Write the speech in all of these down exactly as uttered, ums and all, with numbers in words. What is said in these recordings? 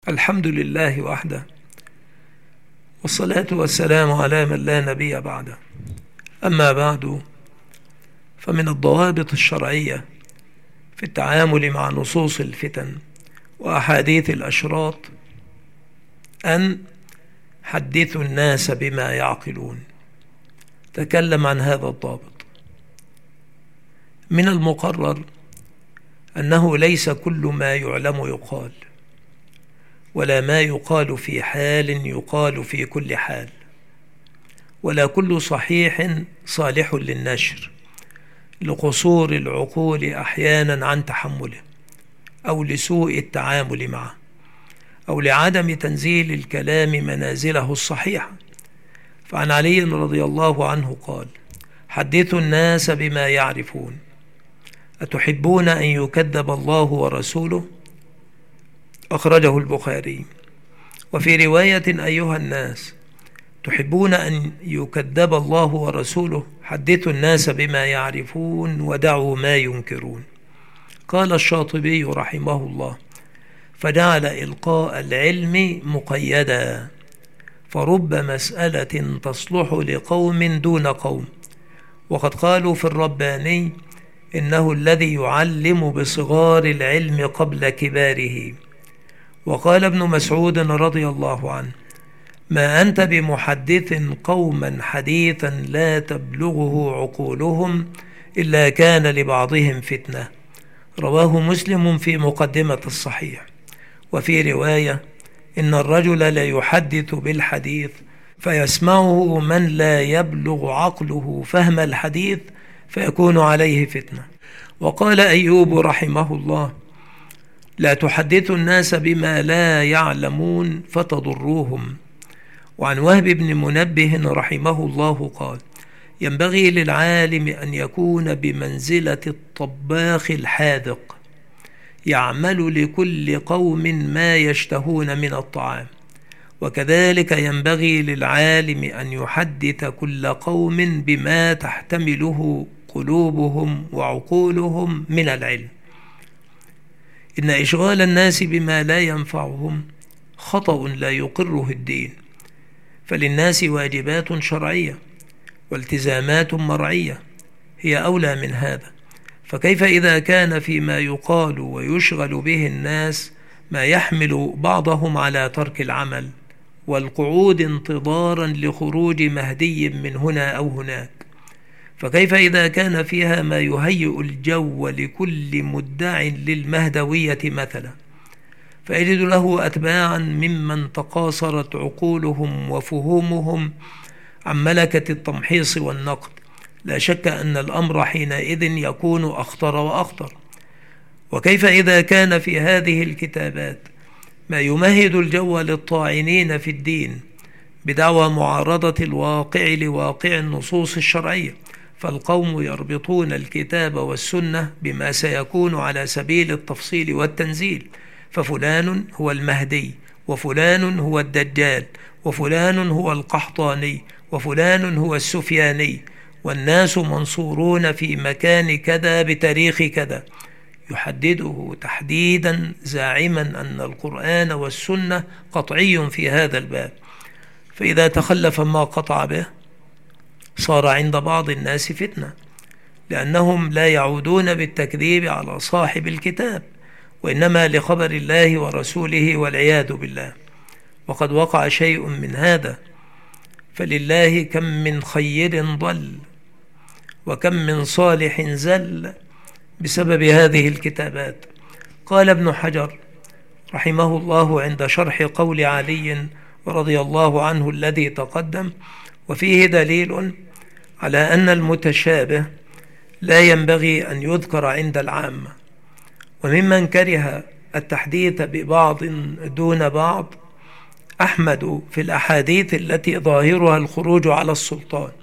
الحمد لله وحده، والصلاة والسلام على من لا نبي بعده. أما بعد، فمن الضوابط الشرعية في التعامل مع نصوص الفتن وأحاديث الأشراط أن حدثوا الناس بما يعقلون. تكلم عن هذا الضابط. من المقرر أنه ليس كل ما يعلم يقال، ولا ما يقال في حال يقال في كل حال، ولا كل صحيح صالح للنشر لقصور العقول أحيانا عن تحمله، أو لسوء التعامل معه، أو لعدم تنزيل الكلام منازله الصحيحة. فعن علي رضي الله عنه قال: حدثوا الناس بما يعرفون، أتحبون أن يكذب الله ورسوله؟ أخرجه البخاري. وفي رواية: أيها الناس، تحبون أن يكذب الله ورسوله؟ حدثوا الناس بما يعرفون ودعوا ما ينكرون. قال الشاطبي رحمه الله: فجعل إلقاء العلم مقيدا، فرب مسألة تصلح لقوم دون قوم. وقد قالوا في الرباني: إنه الذي يعلم بصغار العلم قبل كباره. وقال ابن مسعود رضي الله عنه: ما أنت بمحدث قوما حديثا لا تبلغه عقولهم إلا كان لبعضهم فتنة. رواه مسلم في مقدمة الصحيح. وفي رواية: إن الرجل لا يحدث بالحديث فيسمعه من لا يبلغ عقله فهم الحديث فيكون عليه فتنة. وقال أيوب رحمه الله: لا تحدثوا الناس بما لا يعلمون فتضروهم. وعن وهب بن منبه رحمه الله قال: ينبغي للعالم أن يكون بمنزلة الطباخ الحاذق، يعمل لكل قوم ما يشتهون من الطعام. وكذلك ينبغي للعالم أن يحدث كل قوم بما تحتمله قلوبهم وعقولهم من العلم. إن إشغال الناس بما لا ينفعهم خطأ لا يقره الدين، فللناس واجبات شرعية والتزامات مرعية هي أولى من هذا. فكيف إذا كان فيما يقال ويشغل به الناس ما يحمل بعضهم على ترك العمل والقعود انتظارا لخروج مهدي من هنا أو هناك؟ فكيف إذا كان فيها ما يهيئ الجو لكل مدع للمهدوية مثلا، فيجد له أتباعا ممن تقاصرت عقولهم وفهومهم عن ملكة التمحيص والنقد؟ لا شك أن الأمر حينئذ يكون أخطر وأخطر. وكيف إذا كان في هذه الكتابات ما يمهد الجو للطاعنين في الدين بدعوى معارضة الواقع لواقع النصوص الشرعية؟ فالقوم يربطون الكتاب والسنة بما سيكون على سبيل التفصيل والتنزيل، ففلان هو المهدي، وفلان هو الدجال، وفلان هو القحطاني، وفلان هو السفياني، والناس منصورون في مكان كذا بتاريخ كذا، يحدده تحديدا زاعما أن القرآن والسنة قطعي في هذا الباب. فإذا تخلف ما قطع به صار عند بعض الناس فتنة، لأنهم لا يعودون بالتكذيب على صاحب الكتاب، وإنما لخبر الله ورسوله والعياذ بالله. وقد وقع شيء من هذا، فلله كم من خير ضل وكم من صالح زل بسبب هذه الكتابات. قال ابن حجر رحمه الله عند شرح قول علي رضي الله عنه الذي تقدم: وفيه دليل على أن المتشابه لا ينبغي أن يذكر عند العامة. وممن كره التحديث ببعض دون بعض أحمد في الأحاديث التي ظاهرها الخروج على السلطان،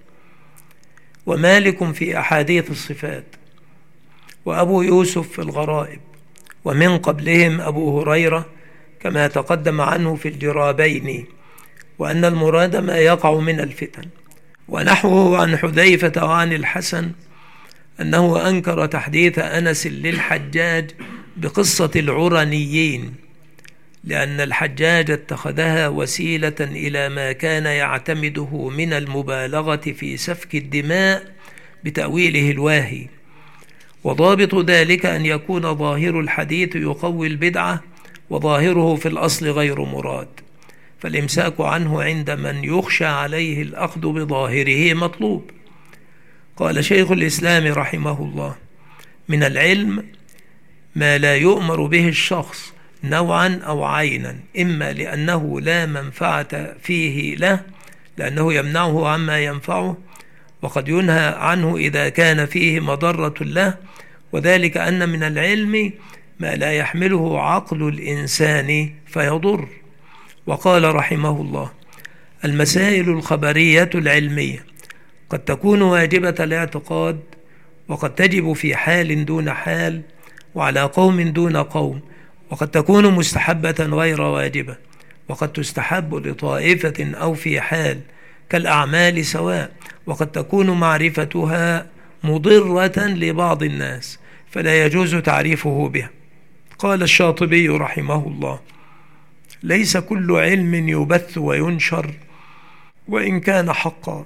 ومالك في أحاديث الصفات، وأبو يوسف في الغرائب، ومن قبلهم أبو هريرة كما تقدم عنه في الجرابين، وأن المراد ما يقع من الفتن. ونحوه عن حذيفة وعن الحسن أنه أنكر تحديث أنس للحجاج بقصة العرنيين، لأن الحجاج اتخذها وسيلة إلى ما كان يعتمده من المبالغة في سفك الدماء بتأويله الواهي. وضابط ذلك أن يكون ظاهر الحديث يقوي البدعة وظاهره في الأصل غير مراد، فالإمساك عنه عند من يخشى عليه الأخذ بظاهره مطلوب. قال شيخ الإسلام رحمه الله: من العلم ما لا يؤمر به الشخص نوعا أو عينا، إما لأنه لا منفعة فيه له لأنه يمنعه عما ينفعه، وقد ينهى عنه إذا كان فيه مضرة له، وذلك أن من العلم ما لا يحمله عقل الإنسان فيضر. وقال رحمه الله: المسائل الخبرية العلمية قد تكون واجبة الاعتقاد، وقد تجب في حال دون حال، وعلى قوم دون قوم، وقد تكون مستحبة غير واجبة، وقد تستحب لطائفة أو في حال كالأعمال سواء، وقد تكون معرفتها مضرة لبعض الناس فلا يجوز تعريفه بها. قال الشاطبي رحمه الله: ليس كل علم يبث وينشر وإن كان حقا.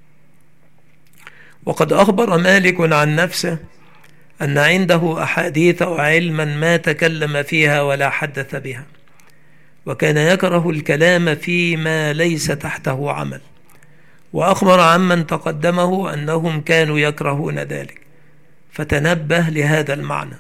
وقد أخبر مالك عن نفسه أن عنده أحاديث وعلما ما تكلم فيها ولا حدث بها، وكان يكره الكلام فيما ليس تحته عمل، وأخبر عمن تقدمه أنهم كانوا يكرهون ذلك، فتنبه لهذا المعنى.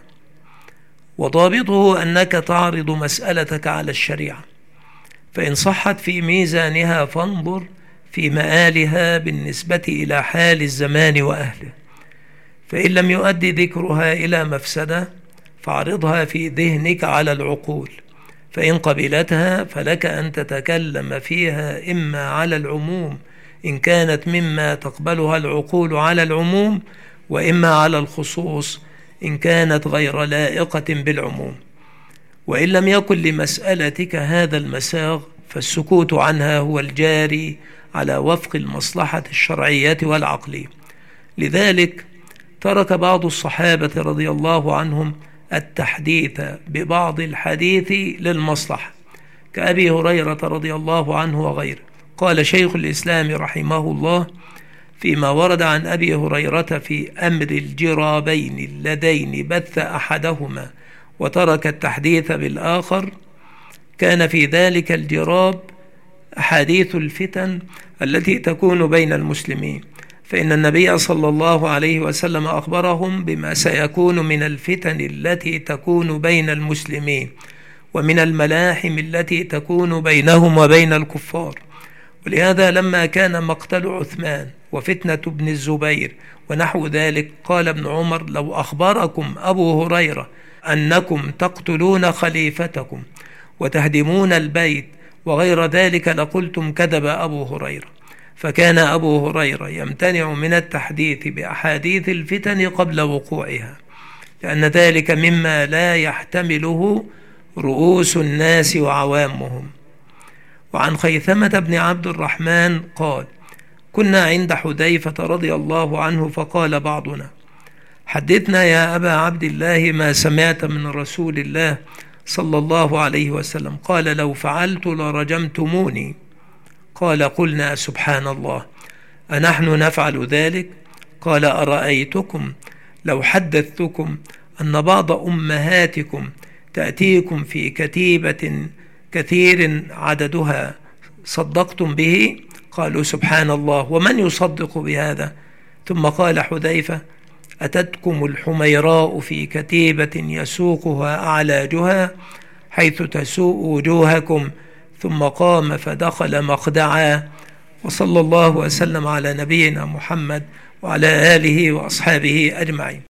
وضابطه أنك تعرض مسألتك على الشريعة، فإن صحت في ميزانها فانظر في مآلها بالنسبة إلى حال الزمان وأهله، فإن لم يؤدي ذكرها إلى مفسدة فاعرضها في ذهنك على العقول، فإن قبلتها فلك أن تتكلم فيها إما على العموم إن كانت مما تقبلها العقول على العموم، وإما على الخصوص إن كانت غير لائقة بالعموم. وإن لم يكن لمسألتك هذا المساغ فالسكوت عنها هو الجاري على وفق المصلحة الشرعية والعقلية. لذلك ترك بعض الصحابة رضي الله عنهم التحديث ببعض الحديث للمصلحة، كأبي هريرة رضي الله عنه وغيره. قال شيخ الإسلام رحمه الله: فيما ورد عن أبي هريرة في أمر الجرابين اللذين بث أحدهما وترك التحديث بالآخر، كان في ذلك الجراب أحاديث الفتن التي تكون بين المسلمين، فإن النبي صلى الله عليه وسلم أخبرهم بما سيكون من الفتن التي تكون بين المسلمين ومن الملاحم التي تكون بينهم وبين الكفار. ولهذا لما كان مقتل عثمان وفتنة ابن الزبير ونحو ذلك، قال ابن عمر: لو أخبركم أبو هريرة أنكم تقتلون خليفتكم وتهدمون البيت وغير ذلك لقلتم كذب أبو هريرة. فكان أبو هريرة يمتنع من التحديث بأحاديث الفتن قبل وقوعها، لأن ذلك مما لا يحتمله رؤوس الناس وعوامهم. وعن خيثمة بن عبد الرحمن قال: كنا عند حذيفة رضي الله عنه فقال بعضنا: حدثنا يا أبا عبد الله ما سمعت من رسول الله صلى الله عليه وسلم. قال: لو فعلت لرجمتموني. قال: قلنا: سبحان الله، أنحن نفعل ذلك؟ قال: أرأيتكم لو حدثتكم أن بعض أمهاتكم تأتيكم في كتيبة كثير عددها صدقتم به؟ قالوا: سبحان الله، ومن يصدق بهذا؟ ثم قال حذيفة: أتتكم الحميراء في كتيبة يسوقها أعلاجها حيث تسوء وجوهكم؟ ثم قام فدخل مخدعا. وصلى الله وسلم على نبينا محمد وعلى آله وأصحابه أجمعين.